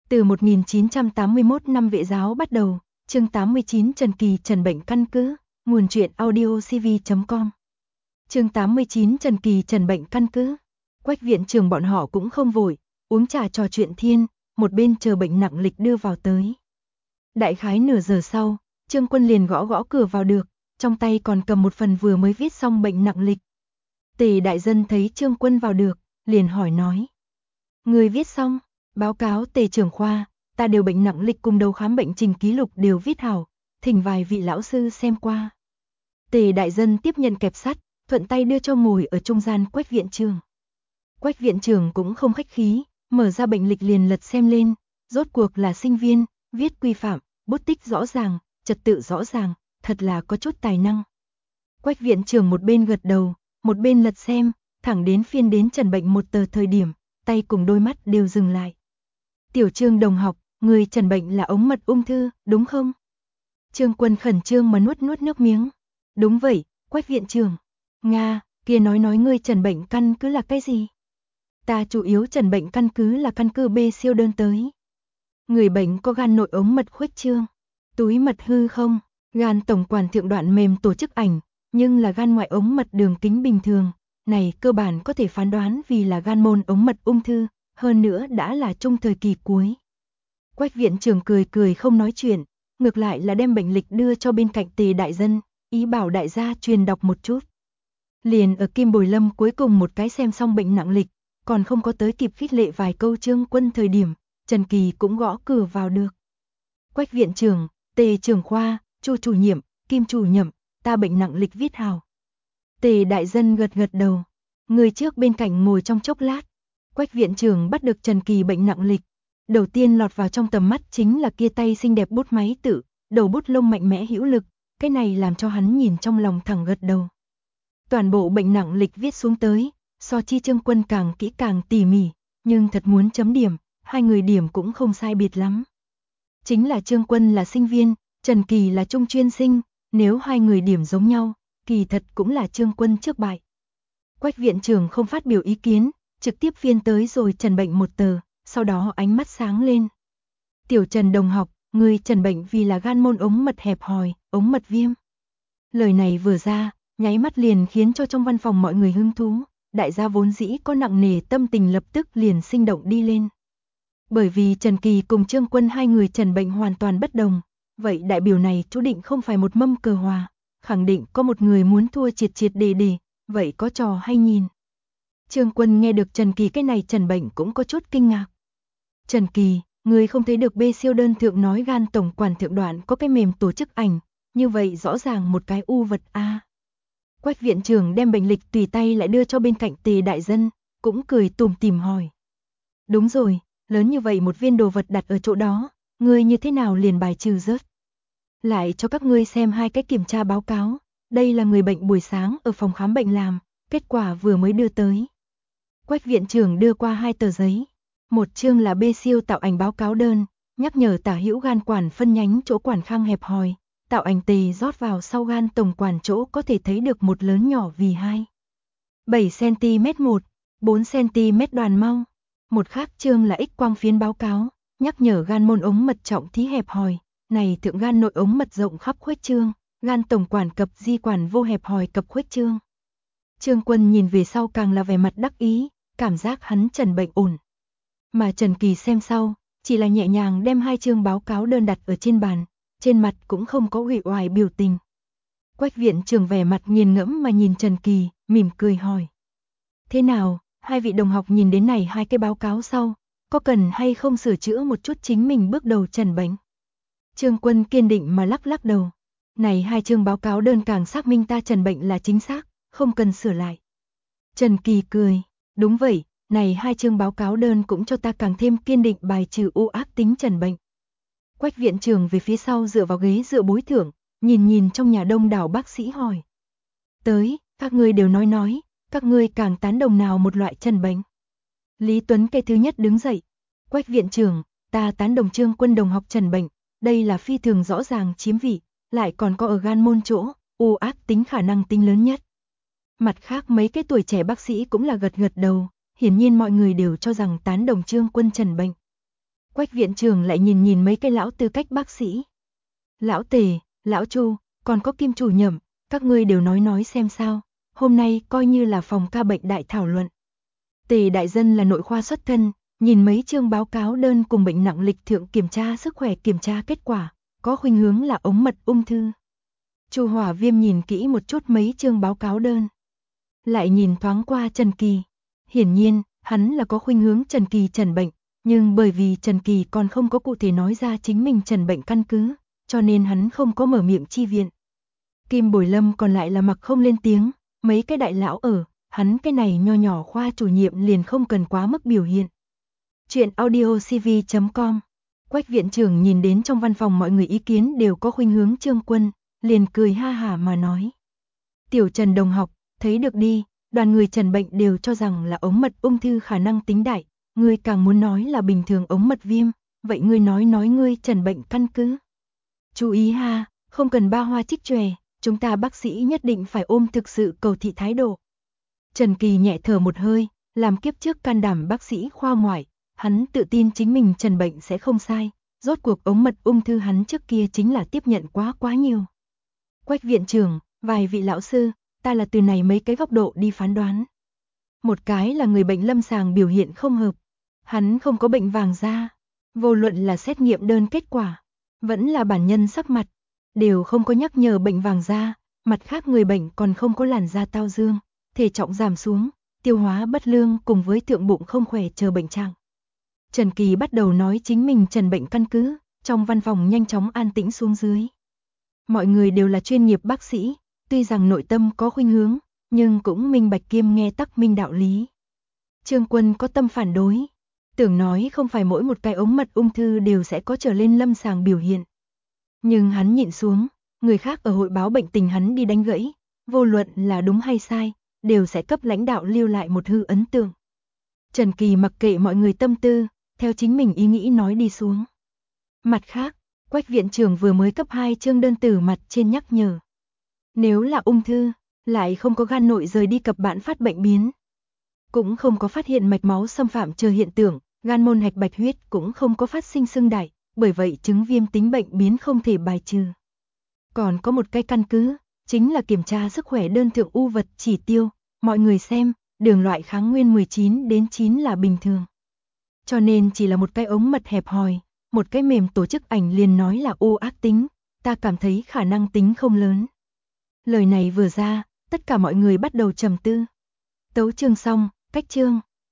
Từ 1981 năm vệ giáo bắt đầu, chương 89 Trần Kỳ trần bệnh căn cứ, nguồn truyện audiocv.com. Chương 89 Trần Kỳ trần bệnh căn cứ. Quách viện trưởng bọn họ cũng không vội, uống trà trò chuyện thiên, một bên chờ bệnh nặng lịch đưa vào tới. Đại khái nửa giờ sau, Trương Quân liền gõ gõ cửa vào được, trong tay còn cầm một phần vừa mới viết xong bệnh nặng lịch. Tề đại dân thấy Trương Quân vào được, liền hỏi nói: "Người viết xong?" "Báo cáo Tề trưởng khoa, ta đều bệnh nặng lịch cùng đầu khám bệnh trình ký lục đều viết hảo, thỉnh vài vị lão sư xem qua." Tề đại dân tiếp nhận kẹp sắt, thuận tay đưa cho ngồi ở trung gian Quách viện trưởng. Quách viện trưởng cũng không khách khí, mở ra bệnh lịch liền lật xem lên, rốt cuộc là sinh viên, viết quy phạm, bút tích rõ ràng, trật tự rõ ràng, thật là có chút tài năng. Quách viện trưởng một bên gật đầu, một bên lật xem, thẳng đến phiên đến trần bệnh một tờ thời điểm, tay cùng đôi mắt đều dừng lại. "Tiểu Trương đồng học, người trần bệnh là ống mật ung thư, đúng không?" Trương Quân khẩn trương mà nuốt nước miếng. "Đúng vậy, Quách viện trưởng." "Nga, kia nói ngươi trần bệnh căn cứ là cái gì?" "Ta chủ yếu trần bệnh căn cứ là căn cứ B siêu đơn tới. Người bệnh có gan nội ống mật khuếch trương, túi mật hư không, gan tổng quản thượng đoạn mềm tổ chức ảnh, nhưng là gan ngoại ống mật đường kính bình thường, này cơ bản có thể phán đoán vì là gan môn ống mật ung thư, hơn nữa đã là trung thời kỳ cuối." Quách viện trưởng cười không nói chuyện, ngược lại là đem bệnh lịch đưa cho bên cạnh Tề đại dân, ý bảo đại gia truyền đọc một chút. Liền ở Kim Bồi Lâm cuối cùng một cái xem xong bệnh nặng lịch, còn không có tới kịp khích lệ vài câu Trương Quân thời điểm, Trần Kỳ cũng gõ cửa vào được. "Quách viện trưởng, Tề trưởng khoa, Chu chủ nhiệm, Kim chủ nhiệm, ta bệnh nặng lịch viết hào." Tề đại dân gật đầu. Người trước bên cạnh ngồi trong chốc lát. Quách viện trưởng bắt được Trần Kỳ bệnh nặng lịch. Đầu tiên lọt vào trong tầm mắt chính là kia tay xinh đẹp bút máy tự, đầu bút lông mạnh mẽ hữu lực, cái này làm cho hắn nhìn trong lòng thẳng gật đầu. Toàn bộ bệnh nặng lịch viết xuống tới, so chi Trương Quân càng kỹ càng tỉ mỉ, nhưng thật muốn chấm điểm, hai người điểm cũng không sai biệt lắm. Chính là Trương Quân là sinh viên, Trần Kỳ là trung chuyên sinh, nếu hai người điểm giống nhau, kỳ thật cũng là Trương Quân trước bại. Quách viện trưởng không phát biểu ý kiến, trực tiếp phiên tới rồi trần bệnh một tờ, sau đó ánh mắt sáng lên. "Tiểu Trần đồng học, người trần bệnh vì là gan môn ống mật hẹp hòi, ống mật viêm." Lời này vừa ra, nháy mắt liền khiến cho trong văn phòng mọi người hứng thú, đại gia vốn dĩ có nặng nề tâm tình lập tức liền sinh động đi lên. Bởi vì Trần Kỳ cùng Trương Quân hai người trần bệnh hoàn toàn bất đồng, vậy đại biểu này chú định không phải một mâm cờ hòa, khẳng định có một người muốn thua triệt để, vậy có trò hay nhìn. Trương Quân nghe được Trần Kỳ cái này trần bệnh cũng có chút kinh ngạc. "Trần Kỳ, người không thấy được B siêu đơn thượng nói gan tổng quản thượng đoạn có cái mềm tổ chức ảnh, như vậy rõ ràng một cái u vật a." Quách viện trưởng đem bệnh lịch tùy tay lại đưa cho bên cạnh Tề đại dân, cũng cười tủm tỉm hỏi: "Đúng rồi, lớn như vậy một viên đồ vật đặt ở chỗ đó, ngươi như thế nào liền bài trừ rớt? Lại cho các ngươi xem hai cái kiểm tra báo cáo, đây là người bệnh buổi sáng ở phòng khám bệnh làm, kết quả vừa mới đưa tới." Quách viện trưởng đưa qua hai tờ giấy, một chương là B siêu tạo ảnh báo cáo đơn, nhắc nhở tả hữu gan quản phân nhánh chỗ quản khang hẹp hòi, tạo ảnh tề rót vào sau gan tổng quản chỗ có thể thấy được một lớn nhỏ vì 7 cm 4 cm đoàn mau. Một khác chương là X quang phiến báo cáo, nhắc nhở gan môn ống mật trọng thí hẹp hòi, này thượng gan nội ống mật rộng khắp khuếch trương, gan tổng quản cập di quản vô hẹp hòi cập khuếch trương. Trương Quân nhìn về sau càng là vẻ mặt đắc ý, cảm giác hắn trần bệnh ổn. Mà Trần Kỳ xem sau, chỉ là nhẹ nhàng đem hai chương báo cáo đơn đặt ở trên bàn, trên mặt cũng không có uể oải biểu tình. Quách viện trưởng vẻ mặt nghiền ngẫm mà nhìn Trần Kỳ, mỉm cười hỏi: "Thế nào, hai vị đồng học nhìn đến này hai cái báo cáo sau, có cần hay không sửa chữa một chút chính mình bước đầu trần bệnh?" Trương Quân kiên định mà lắc đầu. "Này hai chương báo cáo đơn càng xác minh ta trần bệnh là chính xác, không cần sửa lại." Trần Kỳ cười: "Đúng vậy, này hai chương báo cáo đơn cũng cho ta càng thêm kiên định bài trừ u ác tính trần bệnh." Quách viện trưởng về phía sau dựa vào ghế dựa bối thưởng, nhìn trong nhà đông đảo bác sĩ hỏi: "Tới, các ngươi đều nói, các ngươi càng tán đồng nào một loại trần bệnh?" Lý Tuấn cái thứ nhất đứng dậy: "Quách viện trưởng, ta tán đồng Trương Quân đồng học trần bệnh, đây là phi thường rõ ràng chiếm vị, lại còn có ở gan môn chỗ, u ác tính khả năng tính lớn nhất." Mặt khác mấy cái tuổi trẻ bác sĩ cũng là gật đầu, hiển nhiên mọi người đều cho rằng tán đồng Trương Quân trần bệnh. Quách viện trưởng lại nhìn mấy cái lão tư cách bác sĩ. Lão Tề, lão Chu, còn có Kim chủ nhiệm, các ngươi đều nói xem sao, hôm nay coi như là phòng ca bệnh đại thảo luận. Tề đại dân là nội khoa xuất thân, nhìn mấy chương báo cáo đơn cùng bệnh nặng lịch thượng kiểm tra sức khỏe kiểm tra kết quả, có khuynh hướng là ống mật ung thư. Chu Hỏa Viêm nhìn kỹ một chút mấy chương báo cáo đơn, lại nhìn thoáng qua Trần Kỳ. Hiển nhiên, hắn là có khuynh hướng Trần Kỳ trần bệnh, nhưng bởi vì Trần Kỳ còn không có cụ thể nói ra chính mình trần bệnh căn cứ, cho nên hắn không có mở miệng chi viện. Kim Bồi Lâm còn lại là mặc không lên tiếng, mấy cái đại lão ở, hắn cái này nho nhỏ khoa chủ nhiệm liền không cần quá mức biểu hiện. Chuyện audiocv.com. Quách viện trưởng nhìn đến trong văn phòng mọi người ý kiến đều có khuynh hướng Trương Quân, liền cười ha hả mà nói. Tiểu Trần đồng học, thấy được đi, đoàn người trần bệnh đều cho rằng là ống mật ung thư khả năng tính đại, ngươi càng muốn nói là bình thường ống mật viêm, vậy ngươi nói ngươi trần bệnh căn cứ. Chú ý ha, không cần ba hoa trích chòe, chúng ta bác sĩ nhất định phải ôm thực sự cầu thị thái độ. Trần Kỳ nhẹ thở một hơi, làm kiếp trước can đảm bác sĩ khoa ngoại, hắn tự tin chính mình trần bệnh sẽ không sai, rốt cuộc ống mật ung thư hắn trước kia chính là tiếp nhận quá nhiều. Quách viện trưởng, vài vị lão sư, ta là từ này mấy cái góc độ đi phán đoán. Một cái là người bệnh lâm sàng biểu hiện không hợp, hắn không có bệnh vàng da, vô luận là xét nghiệm đơn kết quả, vẫn là bản nhân sắc mặt, đều không có nhắc nhở bệnh vàng da, mặt khác người bệnh còn không có làn da tao dương, thể trọng giảm xuống, tiêu hóa bất lương cùng với thượng bụng không khỏe chờ bệnh trạng. Trần Kỳ bắt đầu nói chính mình trần bệnh căn cứ, trong văn phòng nhanh chóng an tĩnh xuống dưới. Mọi người đều là chuyên nghiệp bác sĩ, tuy rằng nội tâm có khuynh hướng, nhưng cũng minh bạch kiêm nghe tắc minh đạo lý. Trương Quân có tâm phản đối, tưởng nói không phải mỗi một cái ống mật ung thư đều sẽ có trở lên lâm sàng biểu hiện. Nhưng hắn nhịn xuống, người khác ở hội báo bệnh tình hắn đi đánh gãy, vô luận là đúng hay sai, đều sẽ cấp lãnh đạo lưu lại một hư ấn tượng. Trần Kỳ mặc kệ mọi người tâm tư, theo chính mình ý nghĩ nói đi xuống. Mặt khác, Quách viện trưởng vừa mới cấp 2 chương đơn từ mặt trên nhắc nhở. Nếu là ung thư, lại không có gan nội rời đi cập bản phát bệnh biến. Cũng không có phát hiện mạch máu xâm phạm chờ hiện tượng, gan môn hạch bạch huyết cũng không có phát sinh xưng đại, bởi vậy chứng viêm tính bệnh biến không thể bài trừ. Còn có một cái căn cứ, chính là kiểm tra sức khỏe đơn thượng u vật chỉ tiêu, mọi người xem, đường loại kháng nguyên 19 đến 9 là bình thường. Cho nên chỉ là một cái ống mật hẹp hòi, một cái mềm tổ chức ảnh liền nói là u ác tính, ta cảm thấy khả năng tính không lớn. Lời này vừa ra, tất cả mọi người bắt đầu trầm tư. Tấu chương xong, cách chương.